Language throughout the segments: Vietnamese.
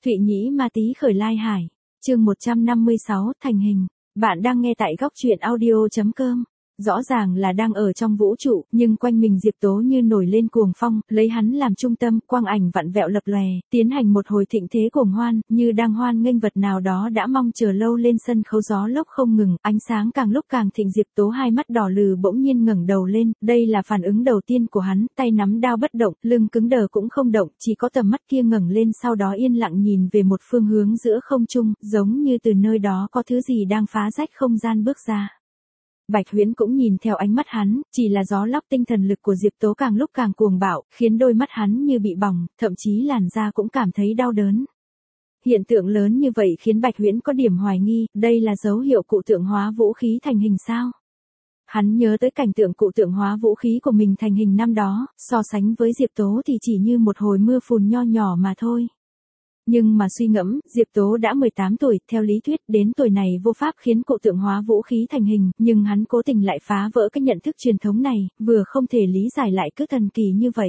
Thụy Nhĩ Ma Tý khởi lai hải. Chương 156 thành hình. Bạn đang nghe tại góc truyện audio.com. Rõ ràng là đang ở trong vũ trụ, nhưng quanh mình Diệp Tố như nổi lên cuồng phong, lấy hắn làm trung tâm, quang ảnh vặn vẹo lập lòe, tiến hành một hồi thịnh thế cuồng hoan, như đang hoan nghênh vật nào đó đã mong chờ lâu lên sân khấu gió lốc không ngừng, ánh sáng càng lúc càng thịnh. Diệp Tố hai mắt đỏ lừ bỗng nhiên ngẩng đầu lên, đây là phản ứng đầu tiên của hắn, tay nắm đao bất động, lưng cứng đờ cũng không động, chỉ có tầm mắt kia ngẩng lên sau đó yên lặng nhìn về một phương hướng giữa không trung, giống như từ nơi đó có thứ gì đang phá rách không gian bước ra. Bạch Huyễn cũng nhìn theo ánh mắt hắn, chỉ là gió lốc tinh thần lực của Diệp Tố càng lúc càng cuồng bạo, khiến đôi mắt hắn như bị bỏng, thậm chí làn da cũng cảm thấy đau đớn. Hiện tượng lớn như vậy khiến Bạch Huyễn có điểm hoài nghi, đây là dấu hiệu cụ tượng hóa vũ khí thành hình sao? Hắn nhớ tới cảnh tượng cụ tượng hóa vũ khí của mình thành hình năm đó, so sánh với Diệp Tố thì chỉ như một hồi mưa phùn nho nhỏ mà thôi. Nhưng mà suy ngẫm, Diệp Tố đã 18 tuổi, theo lý thuyết, đến tuổi này vô pháp khiến cụ tượng hóa vũ khí thành hình, nhưng hắn cố tình lại phá vỡ cái nhận thức truyền thống này, vừa không thể lý giải lại cứ thần kỳ như vậy.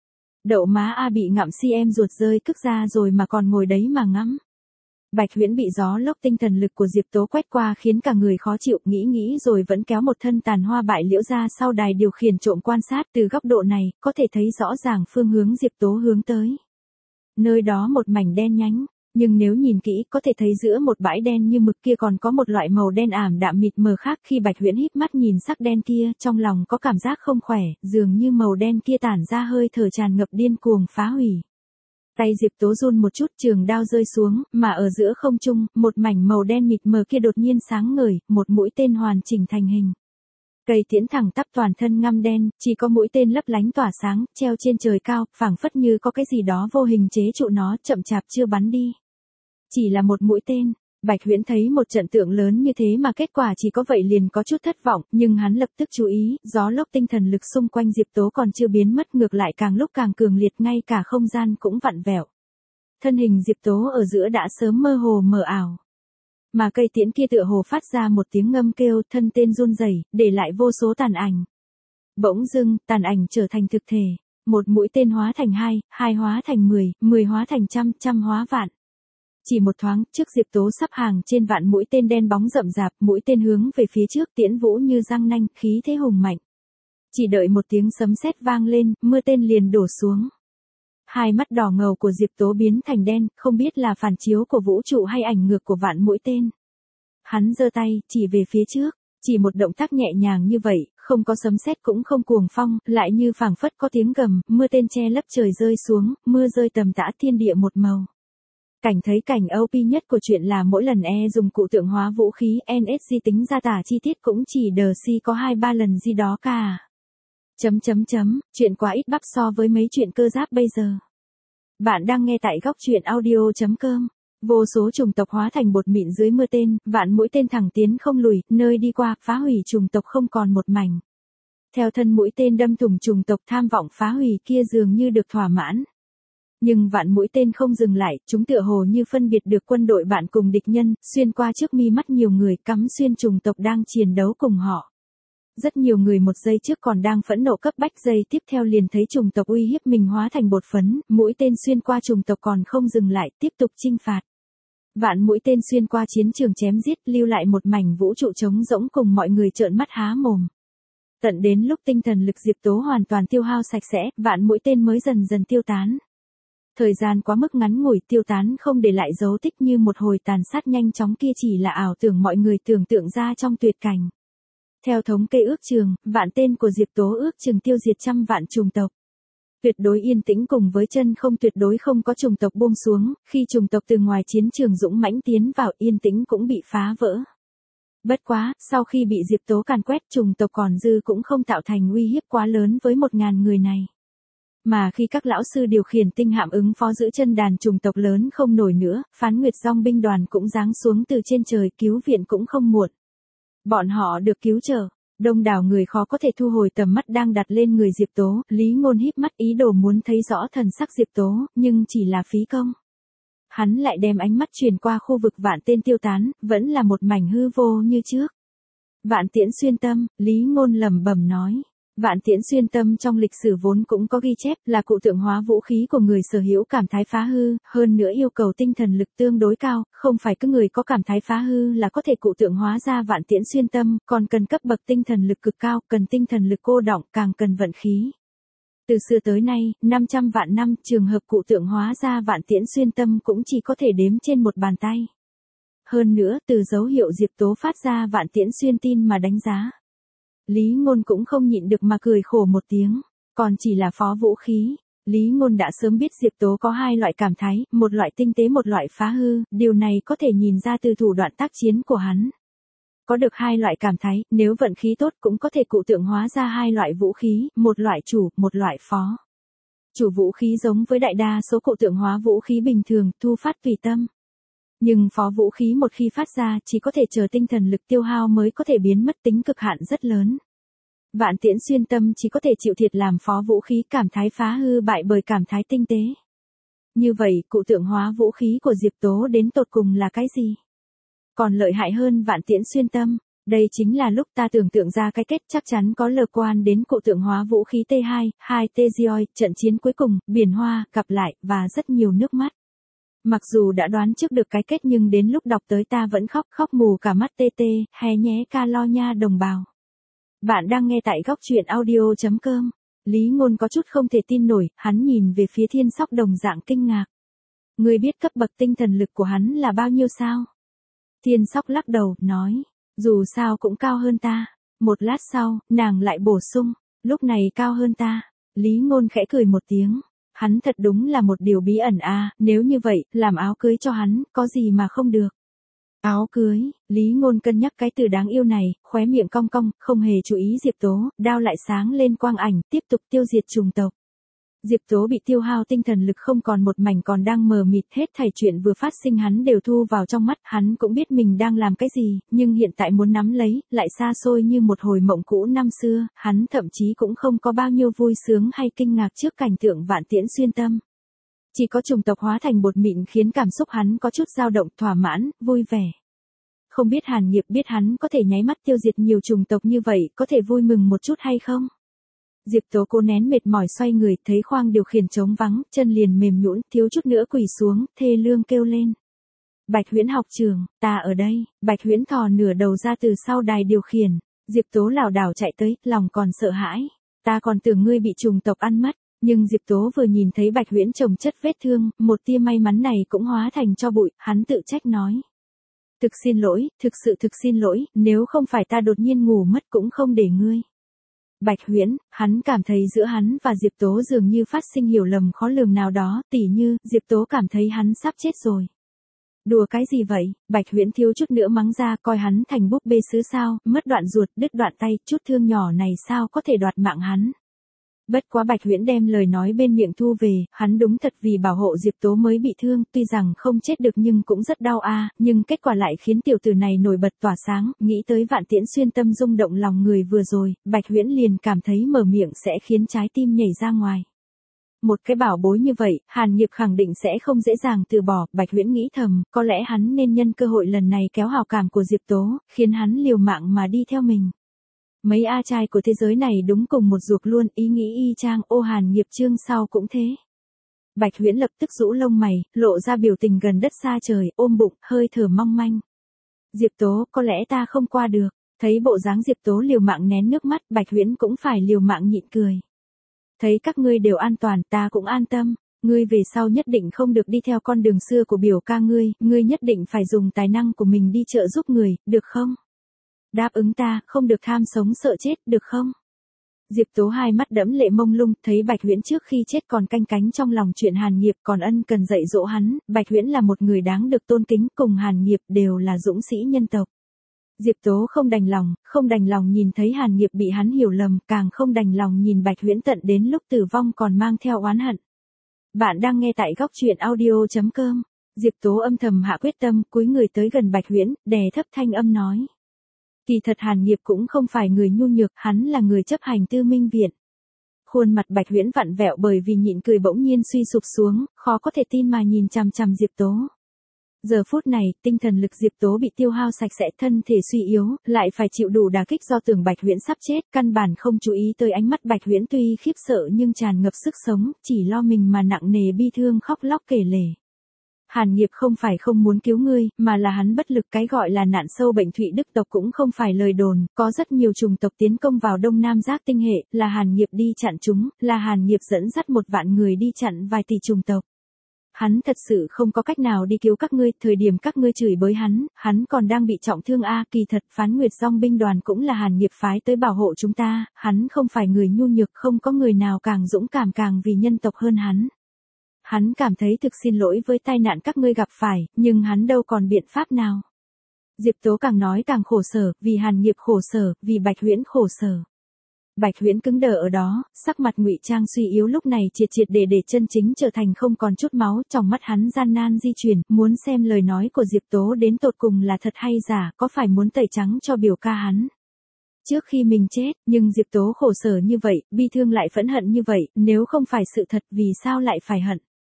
Đậu má a bị ngậm si em ruột rơi cức ra rồi mà còn ngồi đấy mà ngắm. Bạch Huyễn bị gió lốc tinh thần lực của Diệp Tố quét qua khiến cả người khó chịu, nghĩ rồi vẫn kéo một thân tàn hoa bại liễu ra sau đài điều khiển trộm quan sát. Từ góc độ này, có thể thấy rõ ràng phương hướng Diệp Tố hướng tới. Nơi đó một mảnh đen nhánh, nhưng nếu nhìn kỹ có thể thấy giữa một bãi đen như mực kia còn có một loại màu đen ảm đạm mịt mờ khác. Khi Bạch Huyễn híp mắt nhìn sắc đen kia, trong lòng có cảm giác không khỏe, dường như màu đen kia tản ra hơi thở tràn ngập điên cuồng phá hủy. Tay Diệp Tố run một chút, trường đao rơi xuống, mà ở giữa không trung, một mảnh màu đen mịt mờ kia đột nhiên sáng ngời, một mũi tên hoàn chỉnh thành hình. Cây tiễn thẳng tắp toàn thân ngăm đen, chỉ có mũi tên lấp lánh tỏa sáng, treo trên trời cao, phảng phất như có cái gì đó vô hình chế trụ nó, chậm chạp chưa bắn đi. Chỉ là một mũi tên, Bạch Huyễn thấy một trận tượng lớn như thế mà kết quả chỉ có vậy liền có chút thất vọng, nhưng hắn lập tức chú ý, gió lốc tinh thần lực xung quanh Diệp Tố còn chưa biến mất, ngược lại càng lúc càng cường liệt, ngay cả không gian cũng vặn vẹo. Thân hình Diệp Tố ở giữa đã sớm mơ hồ mờ ảo. Mà cây tiễn kia tựa hồ phát ra một tiếng ngâm kêu, thân tên run rẩy, để lại vô số tàn ảnh. Bỗng dưng, tàn ảnh trở thành thực thể, một mũi tên hóa thành 2, 2 hóa thành 10, 10 hóa thành trăm, trăm hóa vạn. Chỉ một thoáng, trước Diệp Tố sắp hàng trên vạn mũi tên đen bóng rậm rạp, mũi tên hướng về phía trước, tiễn vũ như răng nanh, khí thế hùng mạnh. Chỉ đợi một tiếng sấm sét vang lên, mưa tên liền đổ xuống. Hai mắt đỏ ngầu của Diệp Tố biến thành đen, không biết là phản chiếu của vũ trụ hay ảnh ngược của vạn mũi tên. Hắn giơ tay, chỉ về phía trước, chỉ một động tác nhẹ nhàng như vậy, không có sấm sét cũng không cuồng phong, lại như phảng phất có tiếng gầm, mưa tên che lấp trời rơi xuống, mưa rơi tầm tã thiên địa một màu. Cảnh thấy cảnh OP nhất của chuyện là mỗi lần dùng cụ tượng hóa vũ khí NSG tính ra tả chi tiết cũng chỉ đờ si có 2-3 lần gì đó cả. Chuyện quá ít bắp so với mấy chuyện cơ giáp bây giờ. Bạn đang nghe tại góc truyện audio.com. Vô số chủng tộc hóa thành bột mịn dưới mưa tên, vạn mũi tên thẳng tiến không lùi, nơi đi qua, phá hủy chủng tộc không còn một mảnh. Theo thân mũi tên đâm thủng chủng tộc tham vọng phá hủy kia dường như được thỏa mãn. Nhưng vạn mũi tên không dừng lại, chúng tựa hồ như phân biệt được quân đội bạn cùng địch nhân, xuyên qua trước mi mắt nhiều người, cắm xuyên chủng tộc đang chiến đấu cùng họ. Rất nhiều người một giây trước còn đang phẫn nộ cấp bách, giây tiếp theo liền thấy chủng tộc uy hiếp mình hóa thành bột phấn, mũi tên xuyên qua chủng tộc còn không dừng lại, tiếp tục chinh phạt. Vạn mũi tên xuyên qua chiến trường chém giết, lưu lại một mảnh vũ trụ trống rỗng cùng mọi người trợn mắt há mồm. Tận đến lúc tinh thần lực Diệp Tố hoàn toàn tiêu hao sạch sẽ, vạn mũi tên mới dần dần tiêu tán. Thời gian quá mức ngắn ngủi, tiêu tán không để lại dấu tích, như một hồi tàn sát nhanh chóng kia chỉ là ảo tưởng mọi người tưởng tượng ra trong tuyệt cảnh. Theo thống kê ước chừng, vạn tên của Diệp Tố ước chừng tiêu diệt trăm vạn chủng tộc. Tuyệt đối yên tĩnh cùng với chân không, tuyệt đối không có chủng tộc buông xuống, khi chủng tộc từ ngoài chiến trường dũng mãnh tiến vào, yên tĩnh cũng bị phá vỡ. Bất quá, sau khi bị Diệp Tố càn quét, chủng tộc còn dư cũng không tạo thành uy hiếp quá lớn với 1.000 người này. Mà khi các lão sư điều khiển tinh hạm ứng phó giữ chân đàn chủng tộc lớn không nổi nữa, Phán Nguyệt Dòng binh đoàn cũng giáng xuống từ trên trời, cứu viện cũng không muộn. Bọn họ được cứu trở, đông đảo người khó có thể thu hồi tầm mắt đang đặt lên người Diệp Tố, Lý Ngôn híp mắt ý đồ muốn thấy rõ thần sắc Diệp Tố, nhưng chỉ là phí công. Hắn lại đem ánh mắt truyền qua khu vực vạn tên tiêu tán, vẫn là một mảnh hư vô như trước. Vạn tiễn xuyên tâm, Lý Ngôn lẩm bẩm nói. Vạn Tiễn Xuyên Tâm trong lịch sử vốn cũng có ghi chép là cụ tượng hóa vũ khí của người sở hữu cảm thái phá hư, hơn nữa yêu cầu tinh thần lực tương đối cao, không phải cứ người có cảm thái phá hư là có thể cụ tượng hóa ra Vạn Tiễn Xuyên Tâm, còn cần cấp bậc tinh thần lực cực cao, cần tinh thần lực cô đọng, càng cần vận khí. Từ xưa tới nay, 500 vạn năm, trường hợp cụ tượng hóa ra Vạn Tiễn Xuyên Tâm cũng chỉ có thể đếm trên một bàn tay. Hơn nữa, từ dấu hiệu Diệp Tố phát ra Vạn Tiễn Xuyên tin mà đánh giá. Lý Ngôn cũng không nhịn được mà cười khổ một tiếng, còn chỉ là phó vũ khí. Lý Ngôn đã sớm biết Diệp Tố có hai loại cảm thái, một loại tinh tế một loại phá hư, điều này có thể nhìn ra từ thủ đoạn tác chiến của hắn. Có được hai loại cảm thái, nếu vận khí tốt cũng có thể cụ tượng hóa ra hai loại vũ khí, một loại chủ, một loại phó. Chủ vũ khí giống với đại đa số cụ tượng hóa vũ khí bình thường, thu phát tùy tâm. Nhưng phó vũ khí một khi phát ra chỉ có thể chờ tinh thần lực tiêu hao mới có thể biến mất, tính cực hạn rất lớn. Vạn Tiễn Xuyên Tâm chỉ có thể chịu thiệt làm phó vũ khí cảm thái phá hư bại bởi cảm thái tinh tế. Như vậy, cụ tượng hóa vũ khí của Diệp Tố đến tột cùng là cái gì? Còn lợi hại hơn Vạn Tiễn Xuyên Tâm. Đây chính là lúc ta tưởng tượng ra cái kết chắc chắn có liên quan đến cụ tượng hóa vũ khí T2, 2T Gioi, trận chiến cuối cùng, biển hoa, gặp lại, và rất nhiều nước mắt. Mặc dù đã đoán trước được cái kết nhưng đến lúc đọc tới ta vẫn khóc mù cả mắt tê, hè nhé ca lo nha đồng bào. Bạn đang nghe tại góc truyện audio.com. Lý Ngôn có chút không thể tin nổi, hắn nhìn về phía Thiên Sóc đồng dạng kinh ngạc. Ngươi biết cấp bậc tinh thần lực của hắn là bao nhiêu sao? Thiên Sóc lắc đầu, nói, dù sao cũng cao hơn ta. Một lát sau, nàng lại bổ sung, lúc này cao hơn ta. Lý Ngôn khẽ cười một tiếng. Hắn thật đúng là một điều bí ẩn a, nếu như vậy, làm áo cưới cho hắn, có gì mà không được. Áo cưới, Lý Ngôn cân nhắc cái từ đáng yêu này, khóe miệng cong cong, không hề chú ý Diệp Tố, đao lại sáng lên quang ảnh, tiếp tục tiêu diệt trùng tộc. Diệp Tố bị tiêu hao tinh thần lực không còn một mảnh còn đang mờ mịt, hết thảy chuyện vừa phát sinh hắn đều thu vào trong mắt, hắn cũng biết mình đang làm cái gì, nhưng hiện tại muốn nắm lấy, lại xa xôi như một hồi mộng cũ năm xưa, hắn thậm chí cũng không có bao nhiêu vui sướng hay kinh ngạc trước cảnh tượng Vạn Tiễn Xuyên Tâm. Chỉ có trùng tộc hóa thành bột mịn khiến cảm xúc hắn có chút dao động, thỏa mãn, vui vẻ. Không biết Hàn Nghiệp biết hắn có thể nháy mắt tiêu diệt nhiều trùng tộc như vậy, có thể vui mừng một chút hay không? Diệp Tố cố nén mệt mỏi xoay người, thấy khoang điều khiển trống vắng, chân liền mềm nhũn, thiếu chút nữa quỳ xuống, thê lương kêu lên. Bạch Huyễn học trưởng, ta ở đây. Bạch Huyễn thò nửa đầu ra từ sau đài điều khiển. Diệp Tố lảo đảo chạy tới, lòng còn sợ hãi. Ta còn tưởng ngươi bị trùng tộc ăn mất. Nhưng Diệp Tố vừa nhìn thấy Bạch Huyễn chồng chất vết thương, một tia may mắn này cũng hóa thành tro bụi, hắn tự trách nói. Thực xin lỗi, thực sự thực xin lỗi, nếu không phải ta đột nhiên ngủ mất cũng không để ngươi. Bạch Huyễn, hắn cảm thấy giữa hắn và Diệp Tố dường như phát sinh hiểu lầm khó lường nào đó, tỉ như, Diệp Tố cảm thấy hắn sắp chết rồi. Đùa cái gì vậy, Bạch Huyễn thiếu chút nữa mắng ra, coi hắn thành búp bê sứ sao, mất đoạn ruột, đứt đoạn tay, chút thương nhỏ này sao có thể đoạt mạng hắn. Bất quá Bạch Huyễn đem lời nói bên miệng thu về, hắn đúng thật vì bảo hộ Diệp Tố mới bị thương, tuy rằng không chết được nhưng cũng rất đau nhưng kết quả lại khiến tiểu tử này nổi bật tỏa sáng, nghĩ tới Vạn Tiễn Xuyên Tâm rung động lòng người vừa rồi, Bạch Huyễn liền cảm thấy mở miệng sẽ khiến trái tim nhảy ra ngoài. Một cái bảo bối như vậy, Hàn Nghiệp khẳng định sẽ không dễ dàng từ bỏ, Bạch Huyễn nghĩ thầm, có lẽ hắn nên nhân cơ hội lần này kéo hào cảm của Diệp Tố, khiến hắn liều mạng mà đi theo mình. Mấy A trai của thế giới này đúng cùng một ruột luôn, ý nghĩ y chang, ô Hàn Nghiệp chương sau cũng thế. Bạch Huyễn lập tức rũ lông mày, lộ ra biểu tình gần đất xa trời, ôm bụng, hơi thở mong manh. Diệp Tố, có lẽ ta không qua được. Thấy bộ dáng Diệp Tố liều mạng nén nước mắt, Bạch Huyễn cũng phải liều mạng nhịn cười. Thấy các ngươi đều an toàn, ta cũng an tâm. Ngươi về sau nhất định không được đi theo con đường xưa của biểu ca ngươi nhất định phải dùng tài năng của mình đi trợ giúp người, được không? Đáp ứng ta, không được tham sống sợ chết, được không? Diệp Tố hai mắt đẫm lệ mông lung, thấy Bạch Huyễn trước khi chết còn canh cánh trong lòng chuyện Hàn Nghiệp, còn ân cần dạy dỗ hắn, Bạch Huyễn là một người đáng được tôn kính, cùng Hàn Nghiệp đều là dũng sĩ nhân tộc. Diệp Tố không đành lòng nhìn thấy Hàn Nghiệp bị hắn hiểu lầm, càng không đành lòng nhìn Bạch Huyễn tận đến lúc tử vong còn mang theo oán hận. Bạn đang nghe tại góc truyện audio.com. Diệp Tố âm thầm hạ quyết tâm, cúi người tới gần Bạch Huyễn, đè thấp thanh âm nói. Kỳ thật Hàn Nghiệp cũng không phải người nhu nhược, hắn là người chấp hành Tư Minh Viện. Khuôn mặt Bạch Huyễn vặn vẹo bởi vì nhịn cười bỗng nhiên suy sụp xuống, khó có thể tin mà nhìn chằm chằm Diệp Tố. Giờ phút này, tinh thần lực Diệp Tố bị tiêu hao sạch sẽ, thân thể suy yếu, lại phải chịu đủ đả kích do tưởng Bạch Huyễn sắp chết, căn bản không chú ý tới ánh mắt Bạch Huyễn tuy khiếp sợ nhưng tràn ngập sức sống, chỉ lo mình mà nặng nề bi thương khóc lóc kể lể. Hàn Nghiệp không phải không muốn cứu ngươi, mà là hắn bất lực, cái gọi là nạn sâu bệnh thụy đức tộc cũng không phải lời đồn, có rất nhiều chủng tộc tiến công vào Đông Nam Giác tinh hệ, là Hàn Nghiệp đi chặn chúng, là Hàn Nghiệp dẫn dắt 1 vạn người đi chặn vài tỷ chủng tộc. Hắn thật sự không có cách nào đi cứu các ngươi, thời điểm các ngươi chửi bới hắn còn đang bị trọng thương kỳ thật Phán Nguyệt Dòng binh đoàn cũng là Hàn Nghiệp phái tới bảo hộ chúng ta, hắn không phải người nhu nhược, không có người nào càng dũng cảm càng vì nhân tộc hơn hắn. Hắn cảm thấy thực xin lỗi với tai nạn các ngươi gặp phải, nhưng hắn đâu còn biện pháp nào. Diệp Tố càng nói càng khổ sở, vì Hàn Nghiệp khổ sở, vì Bạch Huyễn khổ sở. Bạch Huyễn cứng đờ ở đó, sắc mặt ngụy trang suy yếu lúc này triệt để chân chính trở thành không còn chút máu, trong mắt hắn gian nan di chuyển, muốn xem lời nói của Diệp Tố đến tột cùng là thật hay giả, có phải muốn tẩy trắng cho biểu ca hắn. Trước khi mình chết, nhưng Diệp Tố khổ sở như vậy, bi thương lại phẫn hận như vậy, nếu không phải sự thật vì sao lại phải hận?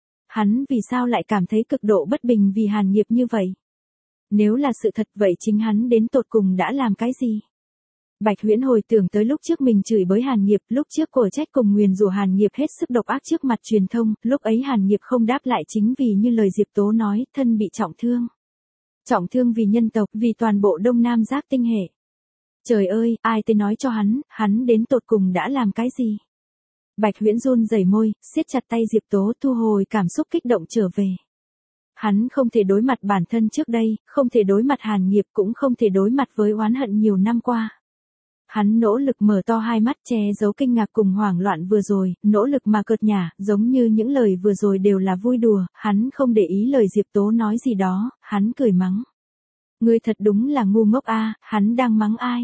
Hắn vì sao lại cảm thấy cực độ bất bình vì Hàn Nghiệp như vậy? Nếu là sự thật vậy chính hắn đến tột cùng đã làm cái gì? Bạch Huyễn hồi tưởng tới lúc trước mình chửi bới Hàn Nghiệp, lúc trước cổ trách cùng nguyền rủa Hàn Nghiệp hết sức độc ác trước mặt truyền thông, lúc ấy Hàn Nghiệp không đáp lại chính vì như lời Diệp Tố nói, thân bị trọng thương. Trọng thương vì nhân tộc, vì toàn bộ Đông Nam Giác tinh hệ. Trời ơi, ai tới nói cho hắn đến tột cùng đã làm cái gì? Bạch Huyễn run rẩy môi, siết chặt tay Diệp Tố, thu hồi cảm xúc kích động trở về. Hắn không thể đối mặt bản thân trước đây, không thể đối mặt Hàn Nghiệp, cũng không thể đối mặt với oán hận nhiều năm qua. Hắn nỗ lực mở to hai mắt che giấu kinh ngạc cùng hoảng loạn vừa rồi, nỗ lực mà cợt nhả, giống như những lời vừa rồi đều là vui đùa, hắn không để ý lời Diệp Tố nói gì đó, hắn cười mắng. Ngươi thật đúng là ngu ngốc hắn đang mắng ai?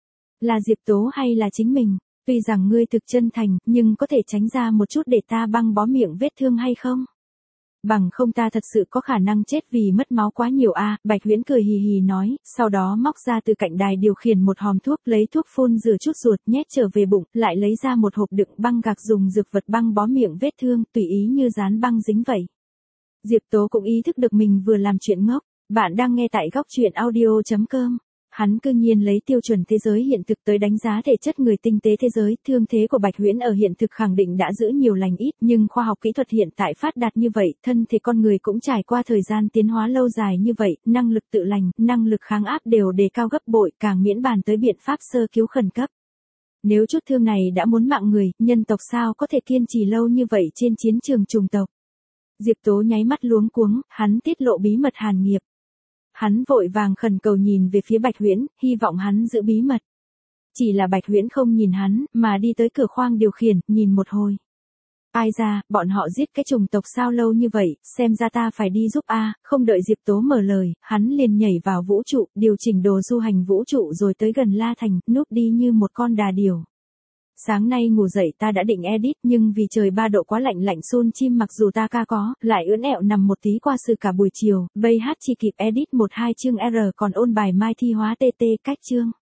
Là Diệp Tố hay là chính mình? Tuy rằng ngươi thực chân thành, nhưng có thể tránh ra một chút để ta băng bó miệng vết thương hay không? Bằng không ta thật sự có khả năng chết vì mất máu quá nhiều Bạch Huyễn cười hì hì nói, sau đó móc ra từ cạnh đài điều khiển một hòm thuốc, lấy thuốc phun rửa chút ruột, nhét trở về bụng, lại lấy ra một hộp đựng băng gạc dùng dược vật băng bó miệng vết thương, tùy ý như dán băng dính vậy. Diệp Tố cũng ý thức được mình vừa làm chuyện ngốc. Bạn đang nghe tại góc truyện audio.com. Hắn cư nhiên lấy tiêu chuẩn thế giới hiện thực tới đánh giá thể chất người tinh tế thế giới, thương thế của Bạch Huyễn ở hiện thực khẳng định đã giữ nhiều lành ít, nhưng khoa học kỹ thuật hiện tại phát đạt như vậy, thân thể con người cũng trải qua thời gian tiến hóa lâu dài như vậy, năng lực tự lành, năng lực kháng áp đều đề cao gấp bội, càng miễn bàn tới biện pháp sơ cứu khẩn cấp. Nếu chút thương này đã muốn mạng người, nhân tộc sao có thể kiên trì lâu như vậy trên chiến trường chủng tộc? Diệp Tố nháy mắt luống cuống, hắn tiết lộ bí mật Hàn Nghiệp. Hắn vội vàng khẩn cầu nhìn về phía Bạch Huyễn, hy vọng hắn giữ bí mật. Chỉ là Bạch Huyễn không nhìn hắn, mà đi tới cửa khoang điều khiển, nhìn một hồi. Ai ra, bọn họ giết cái chủng tộc sao lâu như vậy, xem ra ta phải đi giúp không đợi Diệp Tố mở lời, hắn liền nhảy vào vũ trụ, điều chỉnh đồ du hành vũ trụ rồi tới gần La Thành, núp đi như một con đà điểu. Sáng nay ngủ dậy ta đã định edit nhưng vì trời 3 độ quá lạnh sun chim mặc dù ta ca có, lại ưỡn ẹo nằm một tí qua sự cả buổi chiều, bây hát chỉ kịp edit 1-2 chương R còn ôn bài mai thi hóa TT cách chương.